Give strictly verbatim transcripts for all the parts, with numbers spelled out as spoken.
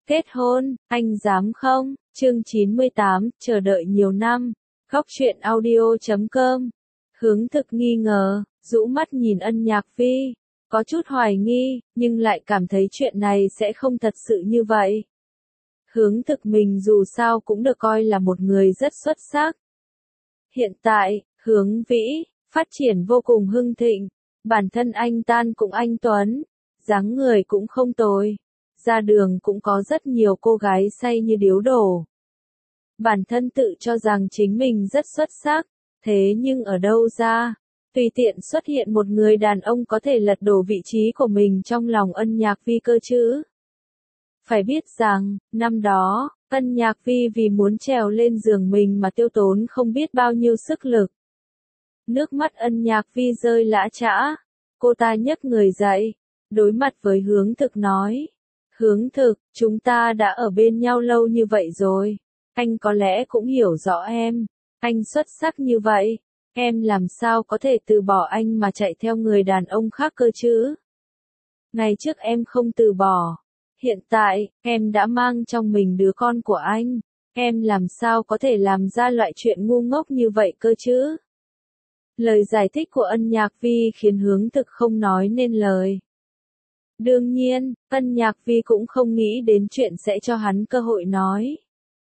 Kết hôn, anh dám không? Chương chín mươi tám, chờ đợi nhiều năm. Góc truyện audio chấm com. Hướng Thực nghi ngờ, rũ mắt nhìn Ân Nhạc Phi, có chút hoài nghi, nhưng lại cảm thấy chuyện này sẽ không thật sự như vậy. Hướng Thực mình dù sao cũng được coi là một người rất xuất sắc. Hiện tại, Hướng Vĩ, phát triển vô cùng hưng thịnh, bản thân anh Tan cũng anh Tuấn, dáng người cũng không tồi. Ra đường cũng có rất nhiều cô gái say như điếu đổ. Bản thân tự cho rằng chính mình rất xuất sắc, thế nhưng ở đâu ra, tùy tiện xuất hiện một người đàn ông có thể lật đổ vị trí của mình trong lòng Ân Nhạc Phi cơ chứ. Phải biết rằng, năm đó, Ân Nhạc Phi vì muốn trèo lên giường mình mà tiêu tốn không biết bao nhiêu sức lực. Nước mắt Ân Nhạc Phi rơi lã chã, cô ta nhấc người dậy, đối mặt với Hướng Thực nói. Hướng Thực, chúng ta đã ở bên nhau lâu như vậy rồi. Anh có lẽ cũng hiểu rõ em. Anh xuất sắc như vậy. Em làm sao có thể từ bỏ anh mà chạy theo người đàn ông khác cơ chứ? Ngày trước em không từ bỏ. Hiện tại, em đã mang trong mình đứa con của anh. Em làm sao có thể làm ra loại chuyện ngu ngốc như vậy cơ chứ? Lời giải thích của Ân Nhạc Phi khiến Hướng Thực không nói nên lời. Đương nhiên, Ân Nhạc Phi cũng không nghĩ đến chuyện sẽ cho hắn cơ hội nói.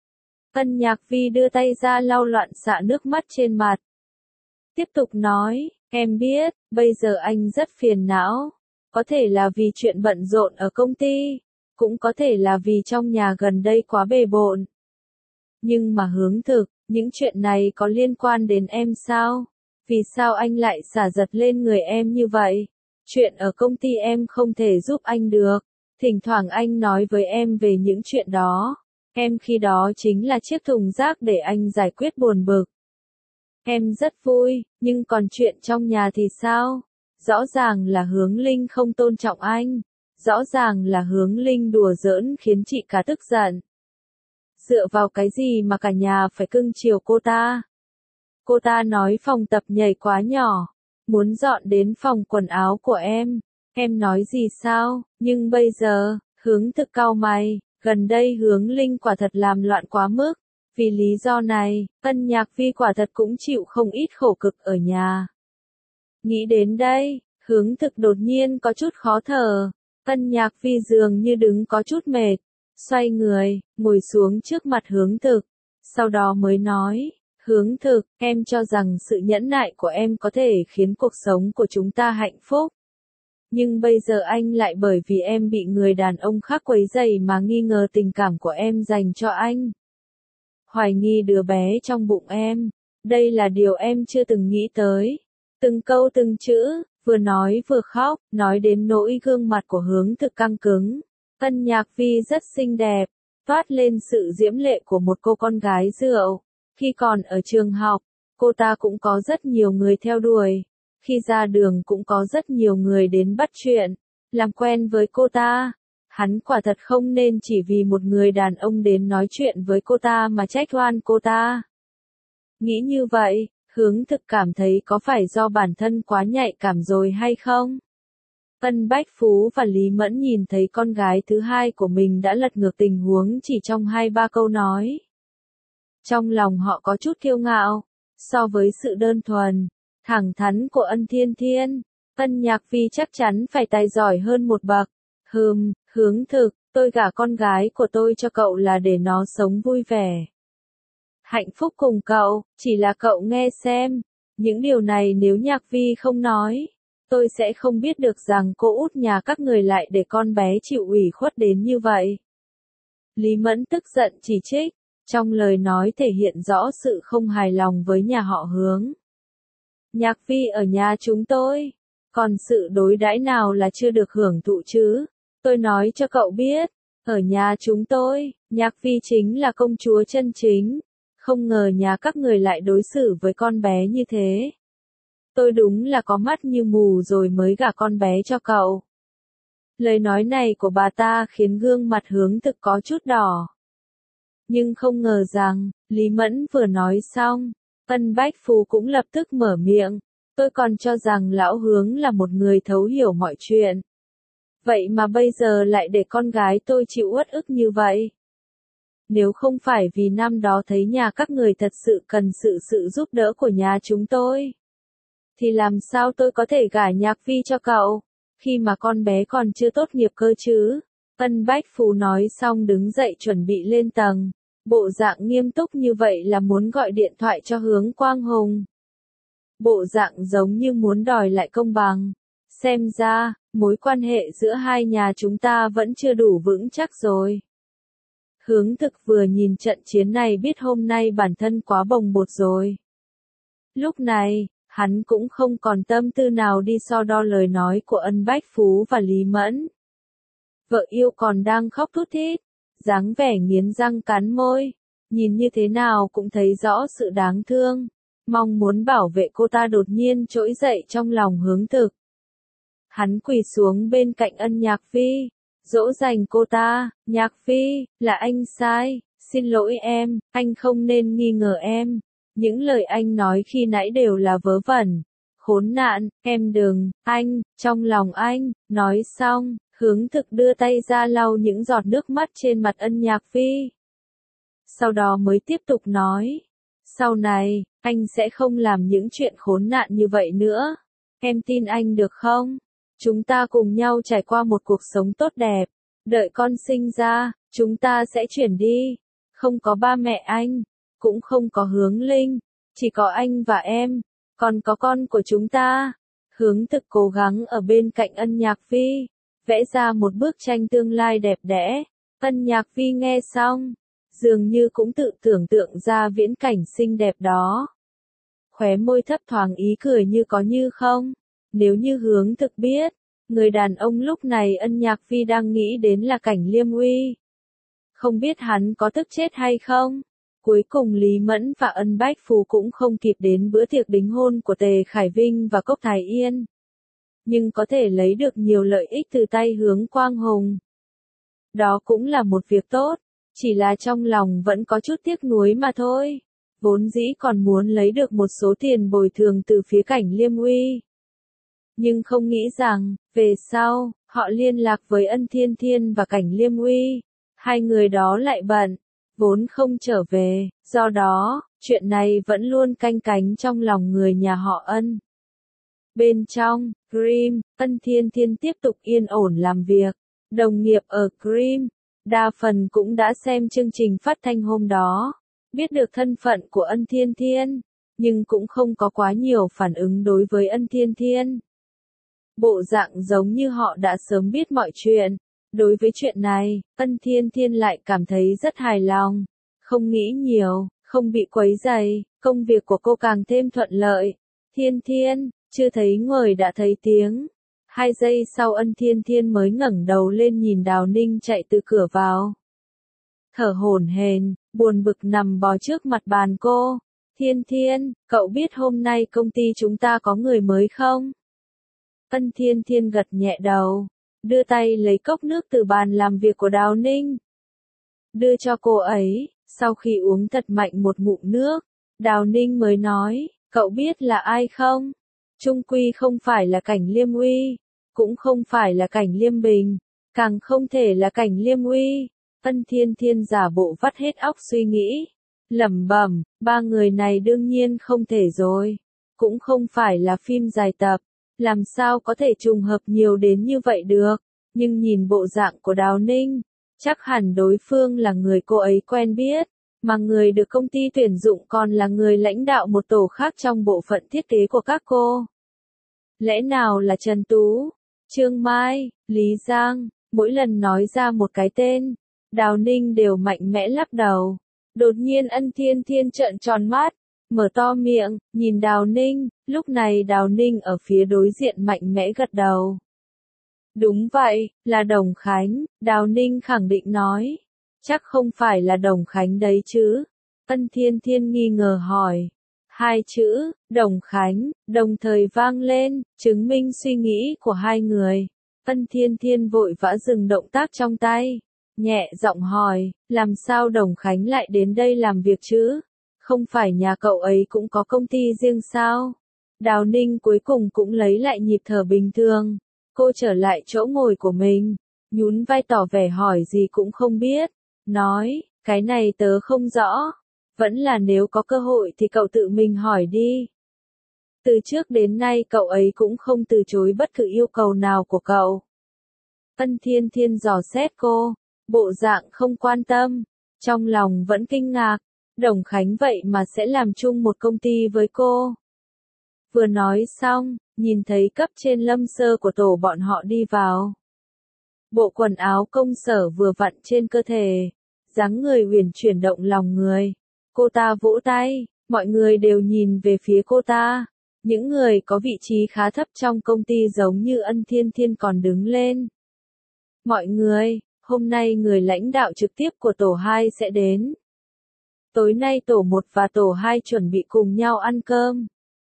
Ân Nhạc Phi đưa tay ra lau loạn xạ nước mắt trên mặt. Tiếp tục nói, em biết, bây giờ anh rất phiền não. Có thể là vì chuyện bận rộn ở công ty, cũng có thể là vì trong nhà gần đây quá bề bộn. Nhưng mà Hướng Thực, những chuyện này có liên quan đến em sao? Vì sao anh lại xả giật lên người em như vậy? Chuyện ở công ty em không thể giúp anh được. Thỉnh thoảng anh nói với em về những chuyện đó. Em khi đó chính là chiếc thùng rác để anh giải quyết buồn bực. Em rất vui, nhưng còn chuyện trong nhà thì sao? Rõ ràng là Hướng Linh không tôn trọng anh. Rõ ràng là Hướng Linh đùa giỡn khiến chị cả tức giận. Dựa vào cái gì mà cả nhà phải cưng chiều cô ta? Cô ta nói phòng tập nhảy quá nhỏ. Muốn dọn đến phòng quần áo của em. Em nói gì sao? Nhưng bây giờ, Hướng Thực cau mày, gần đây Hướng Linh quả thật làm loạn quá mức. Vì lý do này, Ân Nhạc Phi quả thật cũng chịu không ít khổ cực ở nhà. Nghĩ đến đây, Hướng Thực đột nhiên có chút khó thở. Ân Nhạc Phi dường như đứng có chút mệt. Xoay người, ngồi xuống trước mặt Hướng Thực. Sau đó mới nói. Hướng Thực, em cho rằng sự nhẫn nại của em có thể khiến cuộc sống của chúng ta hạnh phúc. Nhưng bây giờ anh lại bởi vì em bị người đàn ông khác quấy rầy mà nghi ngờ tình cảm của em dành cho anh. Hoài nghi đứa bé trong bụng em. Đây là điều em chưa từng nghĩ tới. Từng câu từng chữ, vừa nói vừa khóc, nói đến nỗi gương mặt của Hướng Thực căng cứng. Ân Nhạc Phi rất xinh đẹp, toát lên sự diễm lệ của một cô con gái rượu. Khi còn ở trường học, cô ta cũng có rất nhiều người theo đuổi. Khi ra đường cũng có rất nhiều người đến bắt chuyện, làm quen với cô ta. Hắn quả thật không nên chỉ vì một người đàn ông đến nói chuyện với cô ta mà trách oan cô ta. Nghĩ như vậy, Hướng Thực cảm thấy có phải do bản thân quá nhạy cảm rồi hay không? Ân Bách Phú và Lý Mẫn nhìn thấy con gái thứ hai của mình đã lật ngược tình huống chỉ trong hai ba câu nói. Trong lòng họ có chút kiêu ngạo, so với sự đơn thuần, thẳng thắn của Ân Thiên Thiên, Ân Nhạc Phi chắc chắn phải tài giỏi hơn một bậc. Hừm, Hướng Thực, tôi gả con gái của tôi cho cậu là để nó sống vui vẻ. Hạnh phúc cùng cậu, chỉ là cậu nghe xem, những điều này nếu Nhạc Phi không nói, tôi sẽ không biết được rằng cô út nhà các người lại để con bé chịu ủy khuất đến như vậy. Lý Mẫn tức giận chỉ trích. Trong lời nói thể hiện rõ sự không hài lòng với nhà họ Hướng. Nhạc Phi ở nhà chúng tôi, còn sự đối đãi nào là chưa được hưởng thụ chứ? Tôi nói cho cậu biết, ở nhà chúng tôi, Nhạc Phi chính là công chúa chân chính. Không ngờ nhà các người lại đối xử với con bé như thế. Tôi đúng là có mắt như mù rồi mới gả con bé cho cậu. Lời nói này của bà ta khiến gương mặt Hướng Thực có chút đỏ. Nhưng không ngờ rằng, Lý Mẫn vừa nói xong, Ân Bách Phú cũng lập tức mở miệng. Tôi còn cho rằng lão Hướng là một người thấu hiểu mọi chuyện. Vậy mà bây giờ lại để con gái tôi chịu uất ức như vậy. Nếu không phải vì năm đó thấy nhà các người thật sự cần sự sự giúp đỡ của nhà chúng tôi, thì làm sao tôi có thể gả Nhạc Phi cho cậu, khi mà con bé còn chưa tốt nghiệp cơ chứ? Ân Bách Phú nói xong đứng dậy chuẩn bị lên tầng. Bộ dạng nghiêm túc như vậy là muốn gọi điện thoại cho Hướng Quang Hùng. Bộ dạng giống như muốn đòi lại công bằng. Xem ra, mối quan hệ giữa hai nhà chúng ta vẫn chưa đủ vững chắc rồi. Hướng Thực vừa nhìn trận chiến này biết hôm nay bản thân quá bồng bột rồi. Lúc này, hắn cũng không còn tâm tư nào đi so đo lời nói của Ân Bách Phú và Lý Mẫn. Vợ yêu còn đang khóc thút thít, dáng vẻ nghiến răng cắn môi, nhìn như thế nào cũng thấy rõ sự đáng thương, mong muốn bảo vệ cô ta đột nhiên trỗi dậy trong lòng Hướng Thực. Hắn quỳ xuống bên cạnh Ân Nhạc Phi, dỗ dành cô ta, Nhạc Phi, là anh sai, xin lỗi em, anh không nên nghi ngờ em, những lời anh nói khi nãy đều là vớ vẩn, khốn nạn, em đừng, anh, trong lòng anh, nói xong. Hướng Thực đưa tay ra lau những giọt nước mắt trên mặt Ân Nhạc Phi. Sau đó mới tiếp tục nói. Sau này, anh sẽ không làm những chuyện khốn nạn như vậy nữa. Em tin anh được không? Chúng ta cùng nhau trải qua một cuộc sống tốt đẹp. Đợi con sinh ra, chúng ta sẽ chuyển đi. Không có ba mẹ anh, cũng không có Hướng Linh. Chỉ có anh và em, còn có con của chúng ta. Hướng Thực cố gắng ở bên cạnh Ân Nhạc Phi, vẽ ra một bức tranh tương lai đẹp đẽ. Ân Nhạc Phi nghe xong, dường như cũng tự tưởng tượng ra viễn cảnh xinh đẹp đó. Khóe môi thấp thoáng ý cười như có như không. Nếu như Hướng Thực biết, người đàn ông lúc này Ân Nhạc Phi đang nghĩ đến là Cảnh Liêm Uy, không biết hắn có tức chết hay không. Cuối cùng Lý Mẫn và Ân Bách Phú cũng không kịp đến bữa tiệc đính hôn của Tề Khải Vinh và Cốc Thái Yên, nhưng có thể lấy được nhiều lợi ích từ tay Hướng Quang Hùng. Đó cũng là một việc tốt, chỉ là trong lòng vẫn có chút tiếc nuối mà thôi. Vốn dĩ còn muốn lấy được một số tiền bồi thường từ phía Cảnh Liêm Uy, nhưng không nghĩ rằng, về sau, họ liên lạc với Ân Thiên Thiên và Cảnh Liêm Uy, hai người đó lại bận, vốn không trở về, do đó, chuyện này vẫn luôn canh cánh trong lòng người nhà họ Ân. Bên trong, Cream, Ân Thiên Thiên tiếp tục yên ổn làm việc. Đồng nghiệp ở Cream, đa phần cũng đã xem chương trình phát thanh hôm đó, biết được thân phận của Ân Thiên Thiên, nhưng cũng không có quá nhiều phản ứng đối với Ân Thiên Thiên. Bộ dạng giống như họ đã sớm biết mọi chuyện. Đối với chuyện này, Ân Thiên Thiên lại cảm thấy rất hài lòng, không nghĩ nhiều, không bị quấy rầy, công việc của cô càng thêm thuận lợi. Thiên Thiên, chưa thấy người đã thấy tiếng. Hai giây sau Ân Thiên Thiên mới ngẩng đầu lên nhìn Đào Ninh chạy từ cửa vào. Thở hổn hển, buồn bực nằm bò trước mặt bàn cô. Thiên Thiên, cậu biết hôm nay công ty chúng ta có người mới không? Ân Thiên Thiên gật nhẹ đầu, đưa tay lấy cốc nước từ bàn làm việc của Đào Ninh, đưa cho cô ấy. Sau khi uống thật mạnh một ngụm nước, Đào Ninh mới nói, cậu biết là ai không? Trung quy không phải là Cảnh Liêm Uy, cũng không phải là Cảnh Liêm Bình, càng không thể là Cảnh Liêm Uy. Ân Thiên Thiên giả bộ vắt hết óc suy nghĩ, lẩm bẩm, ba người này đương nhiên không thể rồi, cũng không phải là phim dài tập, làm sao có thể trùng hợp nhiều đến như vậy được, nhưng nhìn bộ dạng của Đào Ninh, chắc hẳn đối phương là người cô ấy quen biết, mà người được công ty tuyển dụng còn là người lãnh đạo một tổ khác trong bộ phận thiết kế của các cô. Lẽ nào là Trần Tú, Trương Mai, Lý Giang? Mỗi lần nói ra một cái tên, Đào Ninh đều mạnh mẽ lắc đầu. Đột nhiên Ân Thiên Thiên trợn tròn mắt, mở to miệng, nhìn Đào Ninh. Lúc này Đào Ninh ở phía đối diện mạnh mẽ gật đầu. Đúng vậy, là Đồng Khánh, Đào Ninh khẳng định nói. Chắc không phải là Đồng Khánh đấy chứ? Ân Thiên Thiên nghi ngờ hỏi. Hai chữ, Đồng Khánh, đồng thời vang lên, chứng minh suy nghĩ của hai người. Ân Thiên Thiên vội vã dừng động tác trong tay, nhẹ giọng hỏi, làm sao Đồng Khánh lại đến đây làm việc chứ? Không phải nhà cậu ấy cũng có công ty riêng sao? Đào Ninh cuối cùng cũng lấy lại nhịp thở bình thường. Cô trở lại chỗ ngồi của mình, nhún vai tỏ vẻ hỏi gì cũng không biết, nói, cái này tớ không rõ, vẫn là nếu có cơ hội thì cậu tự mình hỏi đi. Từ trước đến nay cậu ấy cũng không từ chối bất cứ yêu cầu nào của cậu. Ân Thiên Thiên dò xét cô, bộ dạng không quan tâm, trong lòng vẫn kinh ngạc, Đồng Khánh vậy mà sẽ làm chung một công ty với cô. Vừa nói xong, nhìn thấy cấp trên Lâm Sơ của tổ bọn họ đi vào. Bộ quần áo công sở vừa vặn trên cơ thể, dáng người uyển chuyển động lòng người. Cô ta vỗ tay, mọi người đều nhìn về phía cô ta. Những người có vị trí khá thấp trong công ty giống như Ân Thiên Thiên còn đứng lên. Mọi người, hôm nay người lãnh đạo trực tiếp của tổ hai sẽ đến. Tối nay tổ một và tổ hai chuẩn bị cùng nhau ăn cơm.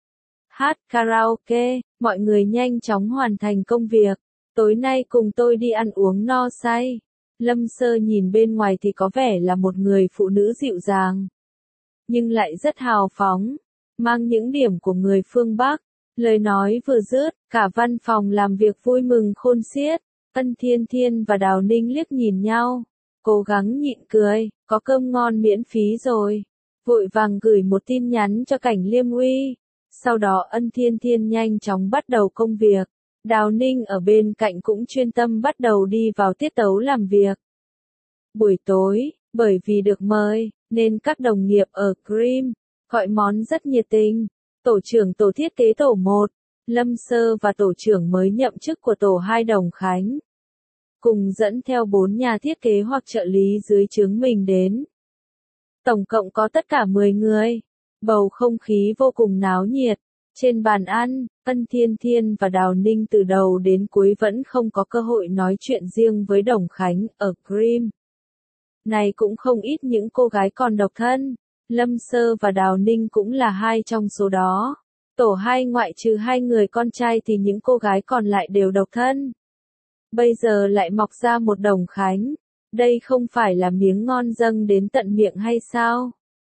Hát karaoke, mọi người nhanh chóng hoàn thành công việc. Tối nay cùng tôi đi ăn uống no say. Lâm Sơ nhìn bên ngoài thì có vẻ là một người phụ nữ dịu dàng, nhưng lại rất hào phóng, mang những điểm của người phương Bắc. Lời nói vừa dứt, cả văn phòng làm việc vui mừng khôn xiết. Ân Thiên Thiên và Đào Ninh liếc nhìn nhau, cố gắng nhịn cười, có cơm ngon miễn phí rồi. Vội vàng gửi một tin nhắn cho Cảnh Liêm Uy. Sau đó Ân Thiên Thiên nhanh chóng bắt đầu công việc. Đào Ninh ở bên cạnh cũng chuyên tâm bắt đầu đi vào tiết tấu làm việc. Buổi tối, bởi vì được mời, nên các đồng nghiệp ở Cream gọi món rất nhiệt tình. Tổ trưởng tổ thiết kế tổ một, Lâm Sơ và tổ trưởng mới nhậm chức của tổ hai Đồng Khánh, cùng dẫn theo bốn nhà thiết kế hoặc trợ lý dưới trướng mình đến. Tổng cộng có tất cả mười người. Bầu không khí vô cùng náo nhiệt. Trên bàn ăn, Ân Thiên Thiên và Đào Ninh từ đầu đến cuối vẫn không có cơ hội nói chuyện riêng với Đồng Khánh ở Cream. Này cũng không ít những cô gái còn độc thân. Lâm Sơ và Đào Ninh cũng là hai trong số đó. Tổ hai ngoại trừ hai người con trai thì những cô gái còn lại đều độc thân. Bây giờ lại mọc ra một Đồng Khánh. Đây không phải là miếng ngon dâng đến tận miệng hay sao?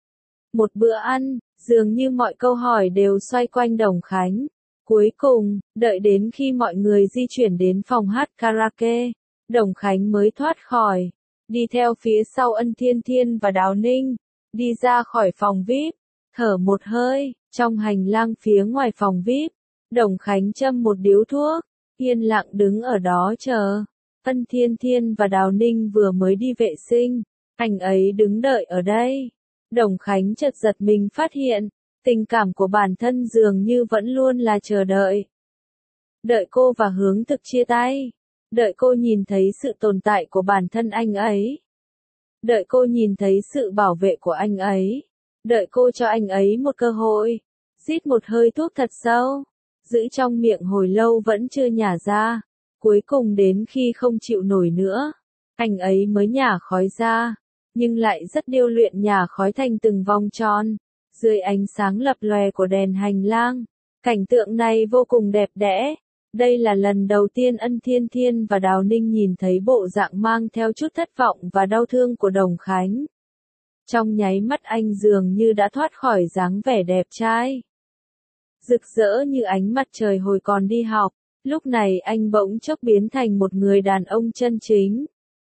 Một bữa ăn, dường như mọi câu hỏi đều xoay quanh Đồng Khánh. Cuối cùng, đợi đến khi mọi người di chuyển đến phòng hát karaoke, Đồng Khánh mới thoát khỏi, đi theo phía sau Ân Thiên Thiên và Đào Ninh, đi ra khỏi phòng vi ai pi, thở một hơi. Trong hành lang phía ngoài phòng vi ai pi, Đồng Khánh châm một điếu thuốc, yên lặng đứng ở đó chờ. Ân Thiên Thiên và Đào Ninh vừa mới đi vệ sinh, anh ấy đứng đợi ở đây. Đồng Khánh chợt giật mình phát hiện, tình cảm của bản thân dường như vẫn luôn là chờ đợi. Đợi cô và Hướng Thực chia tay. Đợi cô nhìn thấy sự tồn tại của bản thân anh ấy. Đợi cô nhìn thấy sự bảo vệ của anh ấy. Đợi cô cho anh ấy một cơ hội. Rít một hơi thuốc thật sâu, giữ trong miệng hồi lâu vẫn chưa nhả ra. Cuối cùng đến khi không chịu nổi nữa, anh ấy mới nhả khói ra, nhưng lại rất điêu luyện nhả khói thành từng vòng tròn, dưới ánh sáng lập lòe của đèn hành lang. Cảnh tượng này vô cùng đẹp đẽ. Đây là lần đầu tiên Ân Thiên Thiên và Đào Ninh nhìn thấy bộ dạng mang theo chút thất vọng và đau thương của Đồng Khánh. Trong nháy mắt anh dường như đã thoát khỏi dáng vẻ đẹp trai, rực rỡ như ánh mặt trời hồi còn đi học. Lúc này anh bỗng chốc biến thành một người đàn ông chân chính.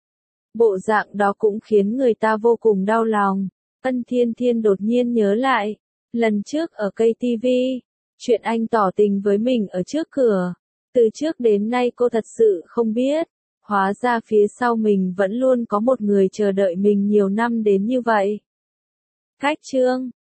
Bộ dạng đó cũng khiến người ta vô cùng đau lòng. Ân Thiên Thiên đột nhiên nhớ lại, lần trước ở ca tê vê, chuyện anh tỏ tình với mình ở trước cửa. Từ trước đến nay cô thật sự không biết, hóa ra phía sau mình vẫn luôn có một người chờ đợi mình nhiều năm đến như vậy. Cách chương